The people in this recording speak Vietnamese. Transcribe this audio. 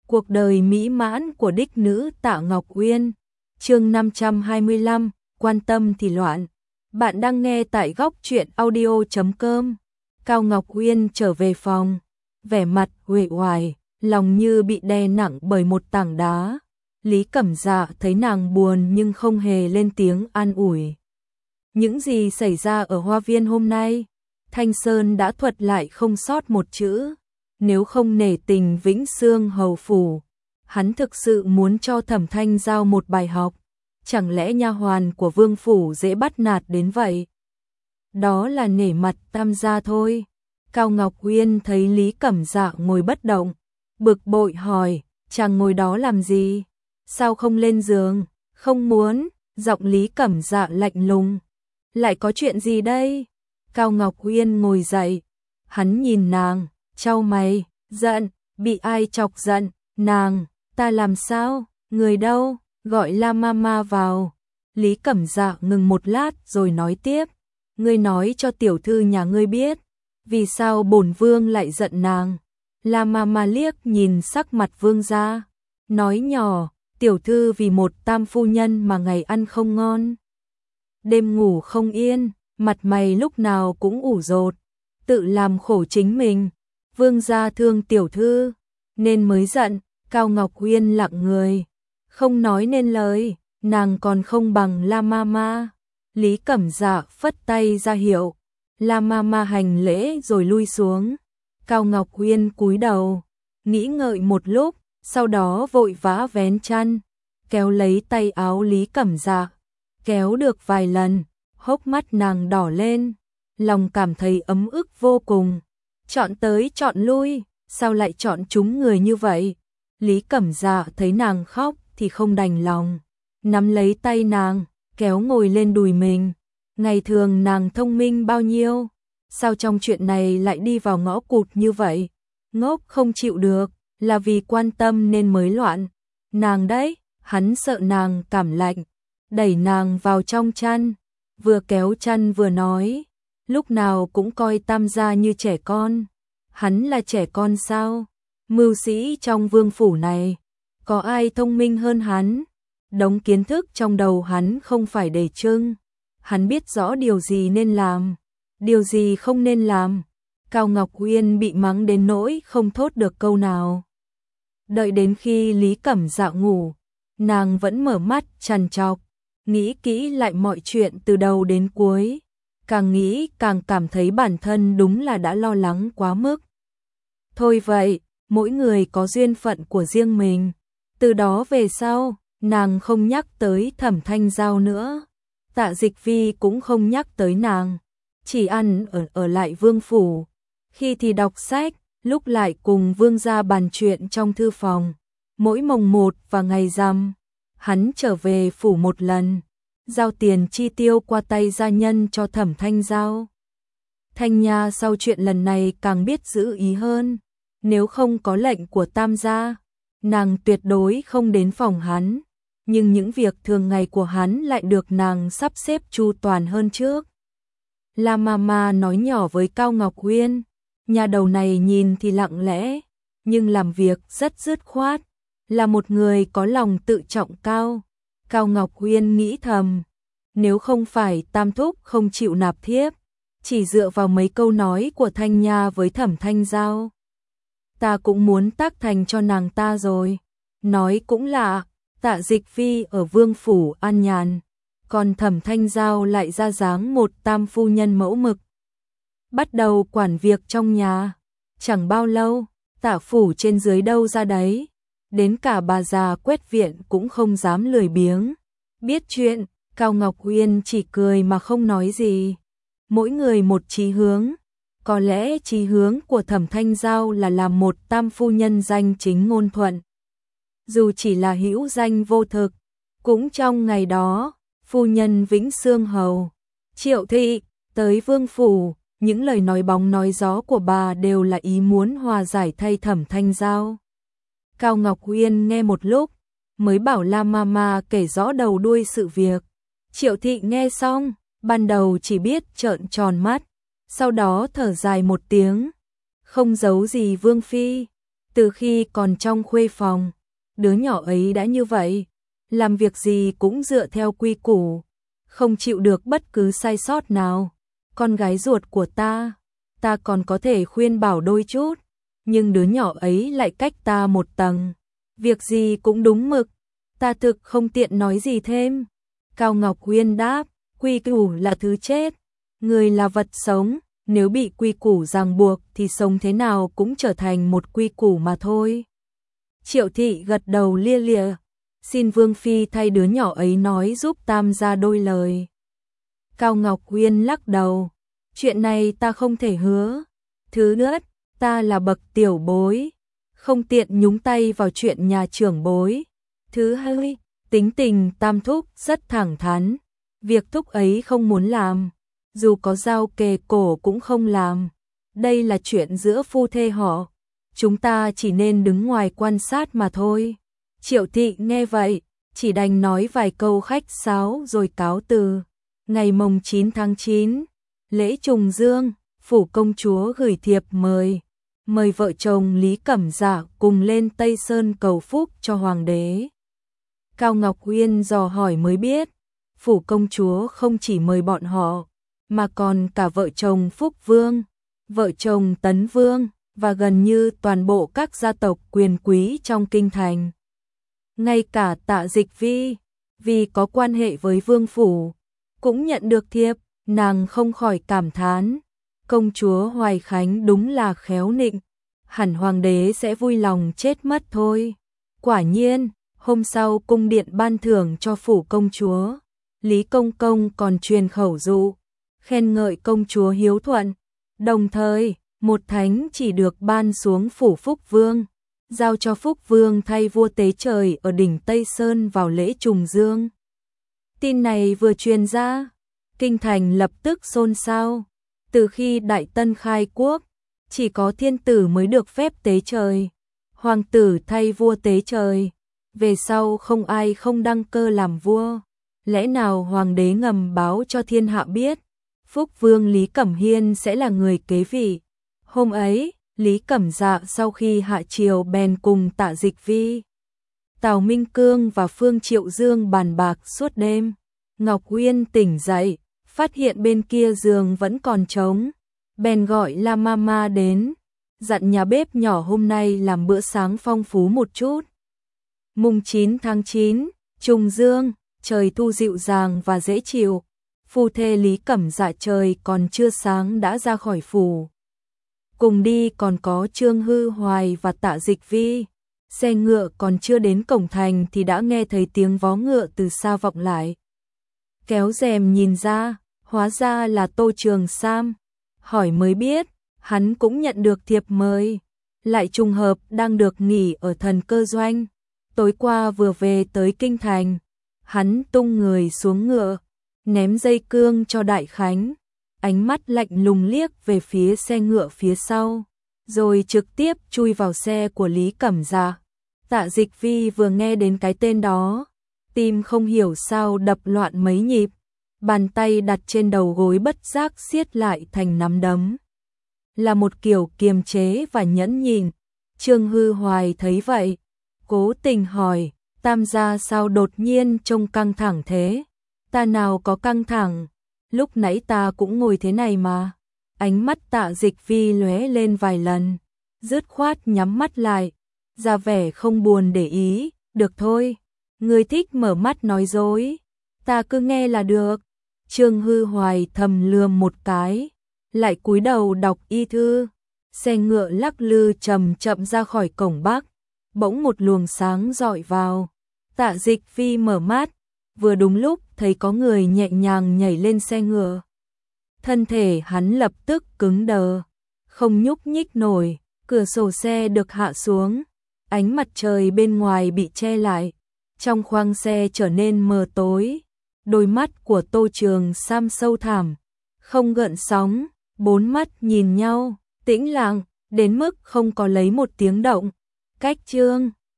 Cuộc đời mỹ mãn của đích nữ Tạ Ngọc Uyên. Chương 525, quan tâm thì loạn. Bạn đang nghe tại góc truyện audio.com. Cao Ngọc Uyên trở về phòng, vẻ mặt uể oải, lòng như bị đè nặng bởi một tảng đá. Lý Cẩm Dạ thấy nàng buồn nhưng không hề lên tiếng an ủi. Những gì xảy ra ở hoa viên hôm nay, Thanh Sơn đã thuật lại không sót một chữ. Nếu không nể tình Vĩnh Xương hầu phủ, hắn thực sự muốn cho Thẩm Thanh Giao một bài học. Chẳng lẽ nha hoàn của vương phủ dễ bắt nạt đến vậy? Đó là nể mặt Tam gia thôi. Cao Ngọc Uyên thấy Lý Cẩm Dạ ngồi bất động, bực bội hỏi, chàng ngồi đó làm gì? Sao không lên giường? Không muốn. Giọng Lý Cẩm Dạ lạnh lùng. Lại có chuyện gì đây? Cao Ngọc Uyên ngồi dậy, hắn nhìn nàng, chau mày, giận, bị ai chọc giận? Nàng, ta làm sao? Người đâu? Gọi La Mama vào. Lý Cẩm Dạ ngừng một lát rồi nói tiếp, ngươi nói cho tiểu thư nhà ngươi biết, vì sao bổn vương lại giận nàng? La Mama liếc nhìn sắc mặt vương gia, nói nhỏ, tiểu thư vì một tam phu nhân mà ngày ăn không ngon, đêm ngủ không yên, mặt mày lúc nào cũng ủ rột, tự làm khổ chính mình. Vương gia thương tiểu thư nên mới giận. Cao Ngọc Uyên lặng người, không nói nên lời, nàng còn không bằng La Mama. Lý Cẩm Dạ phất tay ra hiệu, La Mama hành lễ rồi lui xuống. Cao Ngọc Uyên cúi đầu, nghĩ ngợi một lúc, sau đó vội vã vén chăn, kéo lấy tay áo Lý Cẩm Dạ, kéo được vài lần, hốc mắt nàng đỏ lên, lòng cảm thấy ấm ức vô cùng. Chọn tới chọn lui, sao lại chọn chúng người như vậy? Lý Cẩm Dạ thấy nàng khóc thì không đành lòng, nắm lấy tay nàng, kéo ngồi lên đùi mình. Ngày thường nàng thông minh bao nhiêu, sao trong chuyện này lại đi vào ngõ cụt như vậy? Ngốc không chịu được, là vì quan tâm nên mới loạn. Nàng đấy, hắn sợ nàng cảm lạnh, đẩy nàng vào trong chăn, vừa kéo chăn vừa nói, lúc nào cũng coi Tam gia như trẻ con. Hắn là trẻ con sao? Mưu sĩ trong vương phủ này, có ai thông minh hơn hắn? Đống kiến thức trong đầu hắn không phải để trưng. Hắn biết rõ điều gì nên làm, điều gì không nên làm. Cao Ngọc Uyên bị mắng đến nỗi không thốt được câu nào. Đợi đến khi Lý Cẩm Dạ ngủ, nàng vẫn mở mắt trằn trọc, nghĩ kỹ lại mọi chuyện từ đầu đến cuối. Càng nghĩ càng cảm thấy bản thân đúng là đã lo lắng quá mức. Thôi vậy, mỗi người có duyên phận của riêng mình. Từ đó về sau, nàng không nhắc tới Thẩm Thanh Giao nữa. Tạ Dịch Vi cũng không nhắc tới nàng, chỉ ăn ở lại vương phủ. Khi thì đọc sách, lúc lại cùng vương gia bàn chuyện trong thư phòng. Mỗi mồng 1 và ngày rằm, hắn trở về phủ một lần, giao tiền chi tiêu qua tay gia nhân cho Thẩm Thanh Giao. Thanh Nha sau chuyện lần này càng biết giữ ý hơn. Nếu không có lệnh của Tam gia, nàng tuyệt đối không đến phòng hắn. Nhưng những việc thường ngày của hắn lại được nàng sắp xếp chu toàn hơn trước. La Mama nói nhỏ với Cao Ngọc Uyên, nhà đầu này nhìn thì lặng lẽ, nhưng làm việc rất dứt khoát, là một người có lòng tự trọng cao. Cao Ngọc Uyên nghĩ thầm, nếu không phải Tam thúc không chịu nạp thiếp, chỉ dựa vào mấy câu nói của Thanh Nha với Thẩm Thanh Giao, ta cũng muốn tác thành cho nàng ta rồi. Nói cũng lạ, Tạ Dịch Vi ở vương phủ an nhàn, còn Thẩm Thanh Giao lại ra dáng một tam phu nhân mẫu mực, bắt đầu quản việc trong nhà. Chẳng bao lâu, Tạ phủ trên dưới đâu ra đấy, đến cả bà già quét viện cũng không dám lười biếng. Biết chuyện, Cao Ngọc Uyên chỉ cười mà không nói gì. Mỗi người một chí hướng. Có lẽ chí hướng của Thẩm Thanh Giao là làm một tam phu nhân danh chính ngôn thuận. Dù chỉ là hữu danh vô thực. Cũng trong ngày đó, phu nhân Vĩnh Xương hầu Triệu Thị tới vương phủ, những lời nói bóng nói gió của bà đều là ý muốn hòa giải thay Thẩm Thanh Giao. Cao Ngọc Uyên nghe một lúc, mới bảo La Mama kể rõ đầu đuôi sự việc. Triệu Thị nghe xong, ban đầu chỉ biết trợn tròn mắt, sau đó thở dài một tiếng, không giấu gì vương phi, Từ khi còn trong khuê phòng, đứa nhỏ ấy đã như vậy, làm việc gì cũng dựa theo quy củ, không chịu được bất cứ sai sót nào. Con gái ruột của ta còn có thể khuyên bảo đôi chút, nhưng đứa nhỏ ấy lại cách ta một tầng, việc gì cũng đúng mực, ta thực không tiện nói gì thêm. Cao Ngọc Uyên đáp, quy củ là thứ chết, người là vật sống, nếu bị quy củ ràng buộc thì sống thế nào cũng trở thành một quy củ mà thôi. Triệu thị gật đầu lia lịa, xin Vương Phi thay đứa nhỏ ấy nói giúp tam gia đôi lời. Cao Ngọc Uyên lắc đầu, chuyện này ta không thể hứa. Thứ nhất, ta là bậc tiểu bối, không tiện nhúng tay vào chuyện nhà trưởng bối. Thứ hai, tính tình tam thúc rất thẳng thắn, việc thúc ấy không muốn làm, dù có dao kề cổ cũng không làm. Đây là chuyện giữa phu thê họ, chúng ta chỉ nên đứng ngoài quan sát mà thôi. Triệu thị nghe vậy, chỉ đành nói vài câu khách sáo rồi cáo từ. Ngày mồng 9 tháng 9, lễ trùng dương, phủ công chúa gửi thiệp mời vợ chồng Lý Cẩm Dạ cùng lên Tây Sơn cầu phúc cho hoàng đế. Cao Ngọc Uyên dò hỏi mới biết, phủ công chúa không chỉ mời bọn họ, mà còn cả vợ chồng Phúc Vương, vợ chồng Tấn Vương, và gần như toàn bộ các gia tộc quyền quý trong kinh thành. Ngay cả Tạ Dịch Vi, vì có quan hệ với vương phủ, cũng nhận được thiệp, nàng không khỏi cảm thán, công chúa Hoài Khánh đúng là khéo nịnh, hẳn hoàng đế sẽ vui lòng chết mất thôi. Quả nhiên, hôm sau cung điện ban thưởng cho phủ công chúa, Lý Công Công còn truyền khẩu dụ, khen ngợi công chúa hiếu thuận, đồng thời, một thánh chỉ được ban xuống phủ Phúc Vương, giao cho Phúc Vương thay vua tế trời ở đỉnh Tây Sơn vào lễ trùng dương. Tin này vừa truyền ra, kinh thành lập tức xôn xao. Từ khi Đại Tân khai quốc, chỉ có thiên tử mới được phép tế trời, hoàng tử thay vua tế trời, về sau không ai không đăng cơ làm vua. Lẽ nào hoàng đế ngầm báo cho thiên hạ biết, Phúc Vương Lý Cẩm Hiên sẽ là người kế vị. Hôm ấy, Lý Cẩm Dạ sau khi hạ triều bèn cùng Tạ Dịch Vi, Tào Minh Cương và Phương Triệu Dương bàn bạc suốt đêm. Ngọc Uyên tỉnh dậy, phát hiện bên kia giường vẫn còn trống, bèn gọi La Mama đến, dặn nhà bếp nhỏ hôm nay làm bữa sáng phong phú một chút. Mùng 9 tháng 9, trùng dương, trời thu dịu dàng và dễ chịu, phu thê Lý Cẩm Dạ trời còn chưa sáng đã ra khỏi phủ. Cùng đi còn có Trương Hư Hoài và Tạ Dịch Vi. Xe ngựa còn chưa đến cổng thành thì đã nghe thấy tiếng vó ngựa từ xa vọng lại. Kéo rèm nhìn ra, hóa ra là Tô Trường Sam. Hỏi mới biết, hắn cũng nhận được thiệp mời, lại trùng hợp đang được nghỉ ở Thần Cơ Doanh. Tối qua vừa về tới kinh thành, hắn tung người xuống ngựa, ném dây cương cho Đại Khánh, ánh mắt lạnh lùng liếc về phía xe ngựa phía sau, rồi trực tiếp chui vào xe của Lý Cẩm Dạ. Tạ Dịch Vi vừa nghe đến cái tên đó, tim không hiểu sao đập loạn mấy nhịp, bàn tay đặt trên đầu gối bất giác siết lại thành nắm đấm. Là một kiểu kiềm chế và nhẫn nhịn. Trương Hư Hoài thấy vậy, cố tình hỏi, tam gia sao đột nhiên trông căng thẳng thế? Ta nào có căng thẳng, lúc nãy ta cũng ngồi thế này mà. Ánh mắt Tạ Dịch Vi lóe lên vài lần, dứt khoát nhắm mắt lại, ra vẻ không buồn để ý. Được thôi, người thích mở mắt nói dối, ta cứ nghe là được. Trương Hư Hoài thầm lườm một cái, lại cúi đầu đọc y thư. Xe ngựa lắc lư chậm chậm ra khỏi cổng Bắc, bỗng một luồng sáng rọi vào. Tạ Dịch Vi mở mắt, vừa đúng lúc thấy có người nhẹ nhàng nhảy lên xe ngựa. Thân thể hắn lập tức cứng đờ, không nhúc nhích nổi, cửa sổ xe được hạ xuống, ánh mặt trời bên ngoài bị che lại, trong khoang xe trở nên mờ tối. Đôi mắt của Tô Trường Sam sâu thẳm, không gợn sóng, bốn mắt nhìn nhau, tĩnh lặng, đến mức không có lấy một tiếng động. Cách Trương